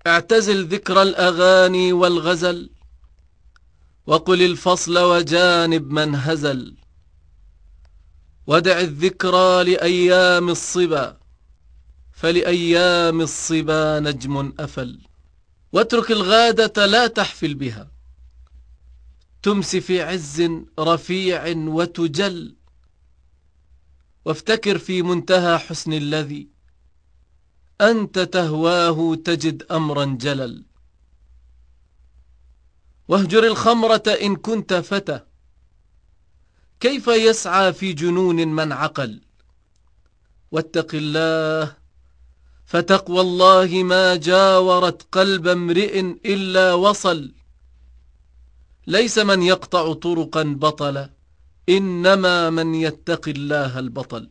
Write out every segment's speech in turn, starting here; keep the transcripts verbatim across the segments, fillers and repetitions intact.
اعتزل ذكر الأغاني والغزل، وقل الفصل وجانب من هزل، ودع الذكرى لأيام الصبا، فلأيام الصبا نجم أفل. واترك الغادة لا تحفل بها، تمسي في عز رفيع وتجل، وافتكر في منتهى حسن الذي أنت تهواه تجد أمرا جلل. واهجر الخمرة إن كنت فتى، كيف يسعى في جنون من عقل. واتق الله، فتقوى الله ما جاورت قلب امرئ إلا وصل. ليس من يقطع طرقا بطل، إنما من يتقي الله البطل.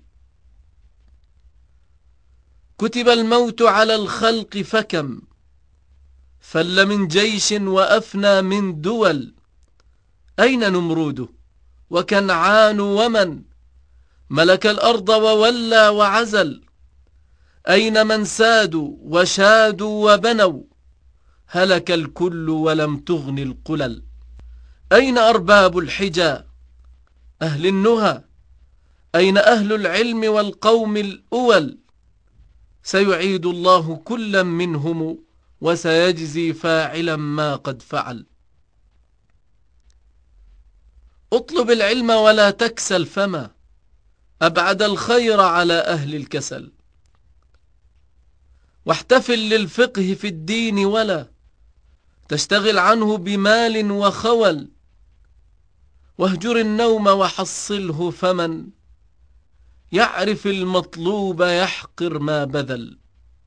كتب الموت على الخلق فكم فل من جيش وأفنى من دول. أين نمرود وكنعان ومن ملك الأرض وولى وعزل. أين من سادوا وشادوا وبنوا، هلك الكل ولم تغن القلل. أين أرباب الحجى أهل النهى، أين أهل العلم والقوم الأول. سيعيد الله كلا منهم وسيجزي فاعلا ما قد فعل. اطلب العلم ولا تكسل، فما أبعد الخير على أهل الكسل. واحتفل للفقه في الدين ولا تشتغل عنه بمال وخول. واهجر النوم وحصله، فمن يعرف المطلوب يحقر ما بذل.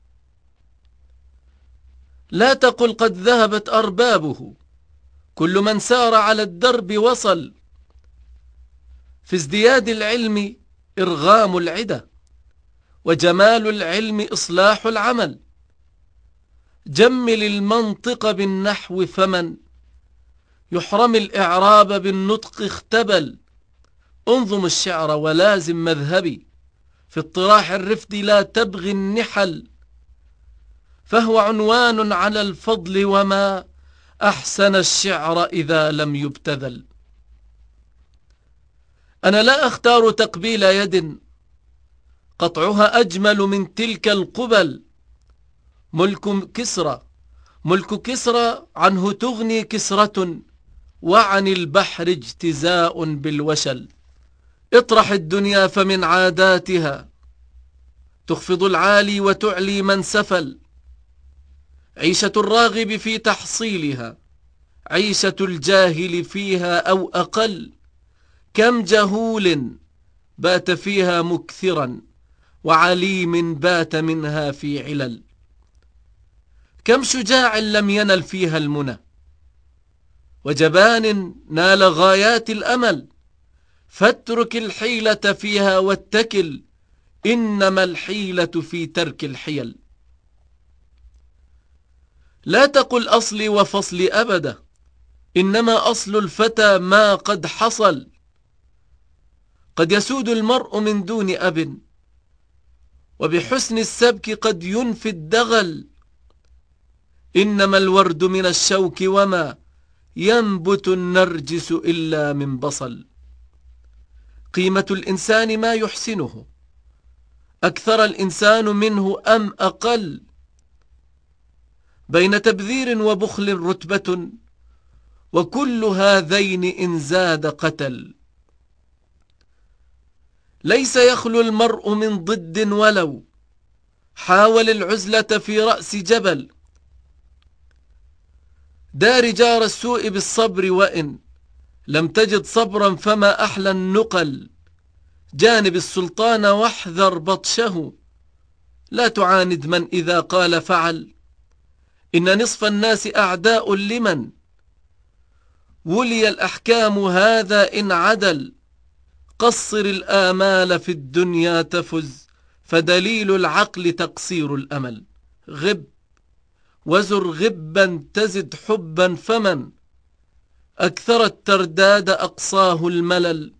لا تقل قد ذهبت أربابه، كل من سار على الدرب وصل. في ازدياد العلم إرغام العدى، وجمال العلم إصلاح العمل. جمل المنطق بالنحو، فمن يحرم الإعراب بالنطق اختبل. انظم الشعر ولازم مذهبي، في اطراح الرفد لا تبغي النحل. فهو عنوان على الفضل، وما أحسن الشعر إذا لم يبتذل. أنا لا أختار تقبيل يد قطعها أجمل من تلك القبل. ملك كسرى ملك كسرى عنه تغني كسرة، وعن البحر اجتزاء بالوشل. اطرح الدنيا فمن عاداتها تخفض العالي وتعلي من سفل. عيشة الراغب في تحصيلها عيشة الجاهل فيها أو أقل. كم جهول بات فيها مكثرا، وعليم بات منها في علل. كم شجاع لم ينل فيها المنى، وجبان نال غايات الأمل. فاترك الحيلة فيها واتكل، إنما الحيلة في ترك الحيل. لا تقل أصلي وفصلي أبدا، إنما أصل الفتى ما قد حصل. قد يسود المرء من دون أب، وبحسن السبك قد ينفي الدغل. إنما الورد من الشوك، وما ينبت النرجس إلا من بصل. قيمة الإنسان ما يحسنه، أكثر الإنسان منه أم أقل. بين تبذير وبخل رتبة، وكل هذين إن زاد قتل. ليس يخلو المرء من ضد، ولو حاول العزلة في رأس جبل. دار جار السوء بالصبر، وإن لم تجد صبرا فما أحلى النقل. جانب السلطان واحذر بطشه، لا تعاند من إذا قال فعل. إن نصف الناس أعداء لمن ولي الأحكام، هذا إن عدل. قصر الآمال في الدنيا تفز، فدليل العقل تقصير الأمل. غب وزر غبا تزد حبا، فمن أكثر الترداد أقصاه الملل.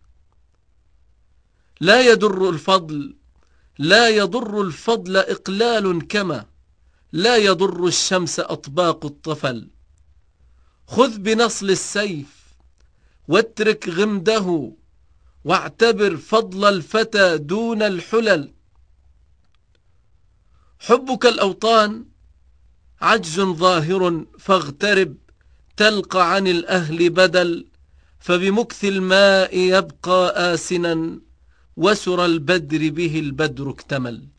لا يضر الفضل لا يضر الفضل إقلال، كما لا يضر الشمس أطباق الطفل. خذ بنصل السيف واترك غمده، واعتبر فضل الفتى دون الحلل. حبك الأوطان عجز ظاهر، فاغترب تلقى عن الأهل بدل. فبمكث الماء يبقى آسنا، وسر البدر به البدر اكتمل.